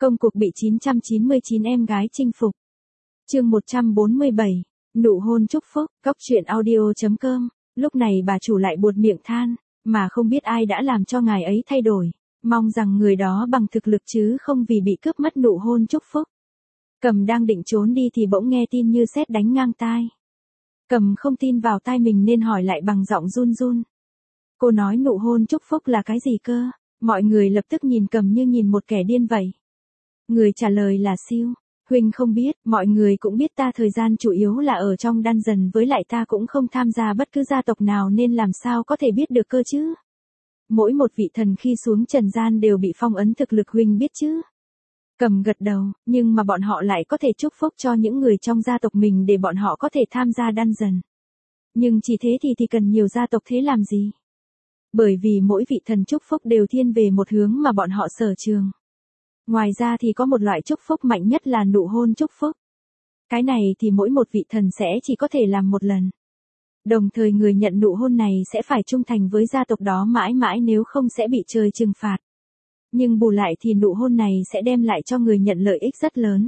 Công cuộc bị 999 em gái chinh phục. Chương 147. Nụ hôn chúc phúc. Cóc truyện audio.com. Lúc này bà chủ lại buột miệng than, mà không biết ai đã làm cho ngài ấy thay đổi. Mong rằng người đó bằng thực lực chứ không vì bị cướp mất nụ hôn chúc phúc. Cầm đang định trốn đi thì bỗng nghe tin như sét đánh ngang tai. Cầm không tin vào tai mình nên hỏi lại bằng giọng run run. Cô nói nụ hôn chúc phúc là cái gì cơ? Mọi người lập tức nhìn Cầm như nhìn một kẻ điên vậy. Người trả lời là Siêu. Huynh không biết, mọi người cũng biết ta thời gian chủ yếu là ở trong dungeon, với lại ta cũng không tham gia bất cứ gia tộc nào nên làm sao có thể biết được cơ chứ. Mỗi một vị thần khi xuống trần gian đều bị phong ấn thực lực, huynh biết chứ. Cầm gật đầu, nhưng mà bọn họ lại có thể chúc phúc cho những người trong gia tộc mình để bọn họ có thể tham gia dungeon. Nhưng chỉ thế thì cần nhiều gia tộc thế làm gì? Bởi vì mỗi vị thần chúc phúc đều thiên về một hướng mà bọn họ sở trường. Ngoài ra thì có một loại chúc phúc mạnh nhất là nụ hôn chúc phúc. Cái này thì mỗi một vị thần sẽ chỉ có thể làm một lần. Đồng thời người nhận nụ hôn này sẽ phải trung thành với gia tộc đó mãi mãi, nếu không sẽ bị trời trừng phạt. Nhưng bù lại thì nụ hôn này sẽ đem lại cho người nhận lợi ích rất lớn.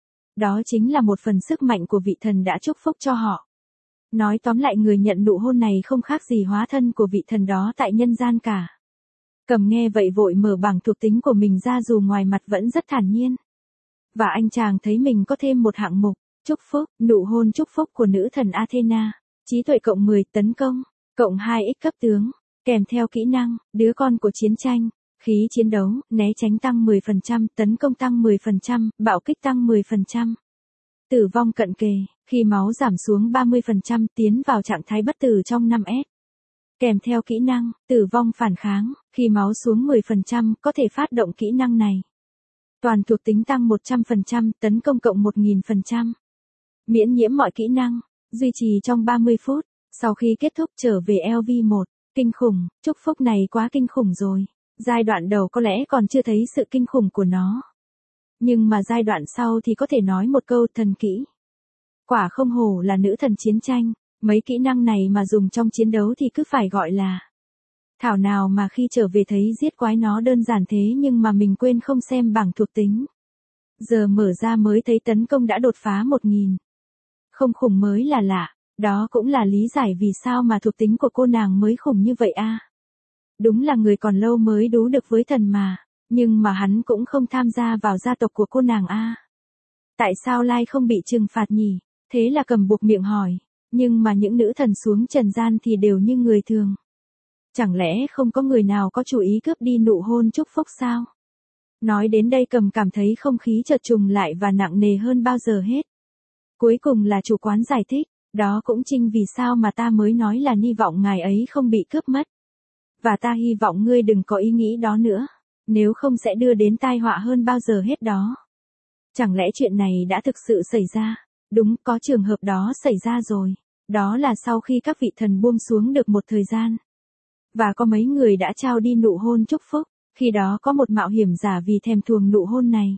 Đó chính là một phần sức mạnh của vị thần đã chúc phúc cho họ. Nói tóm lại, người nhận nụ hôn này không khác gì hóa thân của vị thần đó tại nhân gian cả. Cầm nghe vậy vội mở bảng thuộc tính của mình ra, dù ngoài mặt vẫn rất thản nhiên. Và anh chàng thấy mình có thêm một hạng mục, chúc phúc, nụ hôn chúc phúc của nữ thần Athena. Trí tuệ cộng 10, tấn công, cộng 2x cấp tướng, kèm theo kỹ năng, đứa con của chiến tranh, khí chiến đấu, né tránh tăng 10%, tấn công tăng 10%, bạo kích tăng 10%. Tử vong cận kề, khi máu giảm xuống 30%, tiến vào trạng thái bất tử trong 5S. Kèm theo kỹ năng, tử vong phản kháng, khi máu xuống 10%, có thể phát động kỹ năng này. Toàn thuộc tính tăng 100%, tấn công cộng 1000%. Miễn nhiễm mọi kỹ năng, duy trì trong 30 phút, sau khi kết thúc trở về LV1. Kinh khủng, chúc phúc này quá kinh khủng rồi. Giai đoạn đầu có lẽ còn chưa thấy sự kinh khủng của nó. Nhưng mà giai đoạn sau thì có thể nói một câu thần kỹ. Quả không hổ là nữ thần chiến tranh. Mấy kỹ năng này mà dùng trong chiến đấu thì cứ phải gọi là thảo nào mà khi trở về thấy giết quái nó đơn giản thế, nhưng mà mình quên không xem bảng thuộc tính. Giờ mở ra mới thấy tấn công đã đột phá 1000. Không khủng mới là lạ, đó cũng là lý giải vì sao mà thuộc tính của cô nàng mới khủng như vậy a. Đúng là người còn lâu mới đú được với thần mà, nhưng mà hắn cũng không tham gia vào gia tộc của cô nàng a. Tại sao Lai không bị trừng phạt nhỉ? Thế là Cầm buộc miệng hỏi. Nhưng mà những nữ thần xuống trần gian thì đều như người thường. Chẳng lẽ không có người nào có chủ ý cướp đi nụ hôn chúc phúc sao? Nói đến đây Cầm cảm thấy không khí chợt trùng lại và nặng nề hơn bao giờ hết. Cuối cùng là chủ quán giải thích, đó cũng chính vì sao mà ta mới nói là hy vọng ngài ấy không bị cướp mất. Và ta hy vọng ngươi đừng có ý nghĩ đó nữa, nếu không sẽ đưa đến tai họa hơn bao giờ hết đó. Chẳng lẽ chuyện này đã thực sự xảy ra? Đúng, có trường hợp đó xảy ra rồi. Đó là sau khi các vị thần buông xuống được một thời gian. Và có mấy người đã trao đi nụ hôn chúc phúc. Khi đó có một mạo hiểm giả vì thèm thuồng nụ hôn này,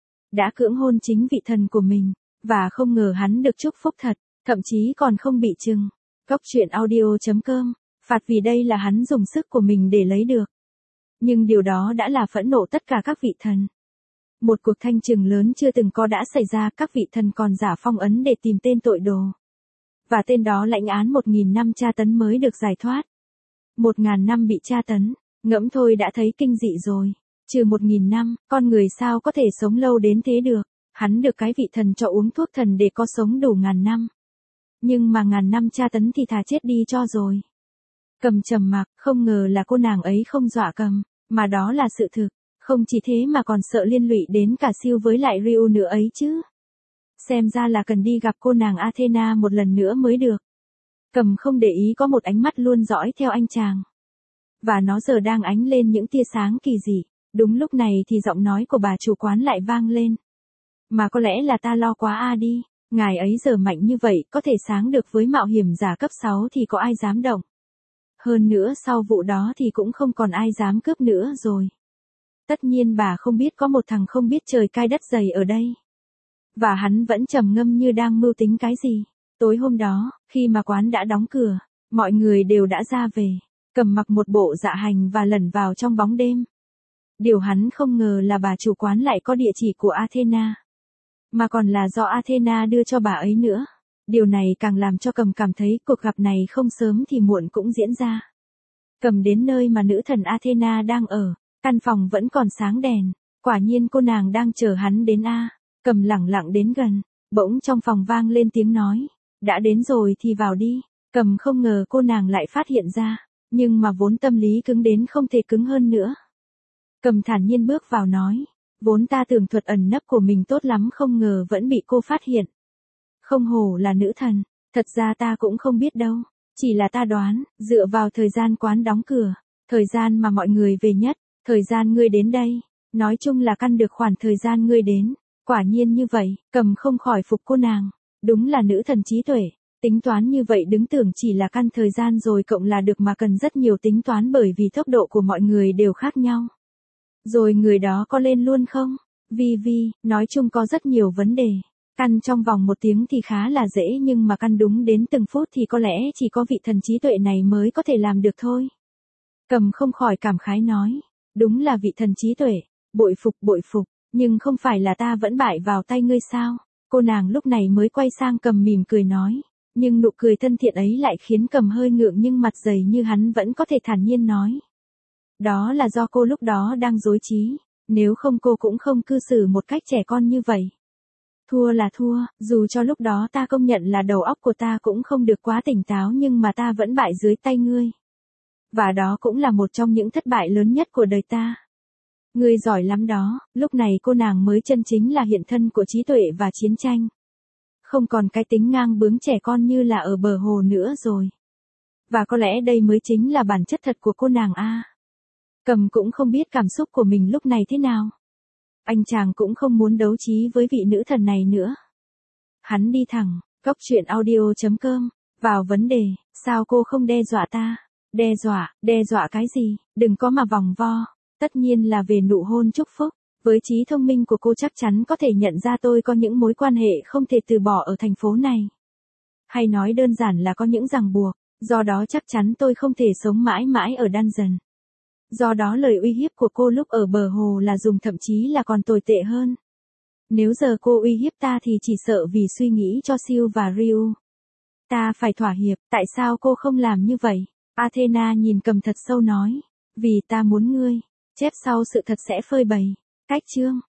đã cưỡng hôn chính vị thần của mình. Và không ngờ hắn được chúc phúc thật, thậm chí còn không bị trừng. Cóc truyện audio.com. Phạt vì đây là hắn dùng sức của mình để lấy được. Nhưng điều đó đã là phẫn nộ tất cả các vị thần. Một cuộc thanh trừng lớn chưa từng có đã xảy ra, các vị thần còn giả phong ấn để tìm tên tội đồ. Và tên đó lãnh án 1000 năm tra tấn mới được giải thoát. 1000 năm bị tra tấn, ngẫm thôi đã thấy kinh dị rồi. Trừ 1000 năm, con người sao có thể sống lâu đến thế được. Hắn được cái vị thần cho uống thuốc thần để có sống đủ 1000 năm. Nhưng mà 1000 năm tra tấn thì thà chết đi cho rồi. Cầm trầm mặc, không ngờ là cô nàng ấy không dọa Cầm, mà đó là sự thực. Không chỉ thế mà còn sợ liên lụy đến cả Siêu với lại Ryu nữa ấy chứ. Xem ra là cần đi gặp cô nàng Athena một lần nữa mới được. Cầm không để ý có một ánh mắt luôn dõi theo anh chàng. Và nó giờ đang ánh lên những tia sáng kỳ dị. Đúng lúc này thì giọng nói của bà chủ quán lại vang lên. Mà có lẽ là ta lo quá đi. Ngài ấy giờ mạnh như vậy, có thể sáng được với mạo hiểm giả cấp 6 thì có ai dám động. Hơn nữa sau vụ đó thì cũng không còn ai dám cướp nữa rồi. Tất nhiên bà không biết có một thằng không biết trời cai đất dày ở đây. Và hắn vẫn trầm ngâm như đang mưu tính cái gì. Tối hôm đó, khi mà quán đã đóng cửa, mọi người đều đã ra về. Cầm mặc một bộ dạ hành và lẩn vào trong bóng đêm. Điều hắn không ngờ là bà chủ quán lại có địa chỉ của Athena. Mà còn là do Athena đưa cho bà ấy nữa. Điều này càng làm cho Cầm cảm thấy cuộc gặp này không sớm thì muộn cũng diễn ra. Cầm đến nơi mà nữ thần Athena đang ở, căn phòng vẫn còn sáng đèn, quả nhiên cô nàng đang chờ hắn đến a. Cầm lẳng lặng đến gần, bỗng trong phòng vang lên tiếng nói, đã đến rồi thì vào đi. Cầm không ngờ cô nàng lại phát hiện ra, nhưng mà vốn tâm lý cứng đến không thể cứng hơn nữa. Cầm thản nhiên bước vào nói, vốn ta tưởng thuật ẩn nấp của mình tốt lắm không ngờ vẫn bị cô phát hiện. Không hổ là nữ thần, thật ra ta cũng không biết đâu, chỉ là ta đoán, dựa vào thời gian quán đóng cửa, thời gian mà mọi người về nhất, thời gian ngươi đến đây, nói chung là căn được khoảng thời gian ngươi đến, quả nhiên như vậy, Cầm không khỏi phục cô nàng, đúng là nữ thần trí tuệ, tính toán như vậy đứng tưởng chỉ là căn thời gian rồi cộng là được mà cần rất nhiều tính toán bởi vì tốc độ của mọi người đều khác nhau. Rồi người đó có lên luôn không? Vi, nói chung có rất nhiều vấn đề. Căn trong vòng 1 tiếng thì khá là dễ nhưng mà căn đúng đến từng phút thì có lẽ chỉ có vị thần trí tuệ này mới có thể làm được thôi. Cầm không khỏi cảm khái nói, đúng là vị thần trí tuệ, bội phục, nhưng không phải là ta vẫn bại vào tay ngươi sao? Cô nàng lúc này mới quay sang Cầm mỉm cười nói, nhưng nụ cười thân thiện ấy lại khiến Cầm hơi ngượng nhưng mặt dày như hắn vẫn có thể thản nhiên nói. Đó là do cô lúc đó đang dối trí, nếu không cô cũng không cư xử một cách trẻ con như vậy. Thua là thua, dù cho lúc đó ta công nhận là đầu óc của ta cũng không được quá tỉnh táo nhưng mà ta vẫn bại dưới tay ngươi. Và đó cũng là một trong những thất bại lớn nhất của đời ta. Ngươi giỏi lắm đó, lúc này cô nàng mới chân chính là hiện thân của trí tuệ và chiến tranh. Không còn cái tính ngang bướng trẻ con như là ở bờ hồ nữa rồi. Và có lẽ đây mới chính là bản chất thật của cô nàng a. Cầm cũng không biết cảm xúc của mình lúc này thế nào. Anh chàng cũng không muốn đấu trí với vị nữ thần này nữa. Hắn đi thẳng, coctruyện.audio.com, vào vấn đề, sao cô không đe dọa ta? Đe dọa cái gì, đừng có mà vòng vo, tất nhiên là về nụ hôn chúc phúc. Với trí thông minh của cô chắc chắn có thể nhận ra tôi có những mối quan hệ không thể từ bỏ ở thành phố này. Hay nói đơn giản là có những ràng buộc, do đó chắc chắn tôi không thể sống mãi mãi ở dungeon. Do đó lời uy hiếp của cô lúc ở bờ hồ là dùng thậm chí là còn tồi tệ hơn. Nếu giờ cô uy hiếp ta thì chỉ sợ vì suy nghĩ cho Siêu và Ryu. Ta phải thỏa hiệp, tại sao cô không làm như vậy? Athena nhìn Cầm thật sâu nói, vì ta muốn ngươi, chép sau sự thật sẽ phơi bày. Cách chương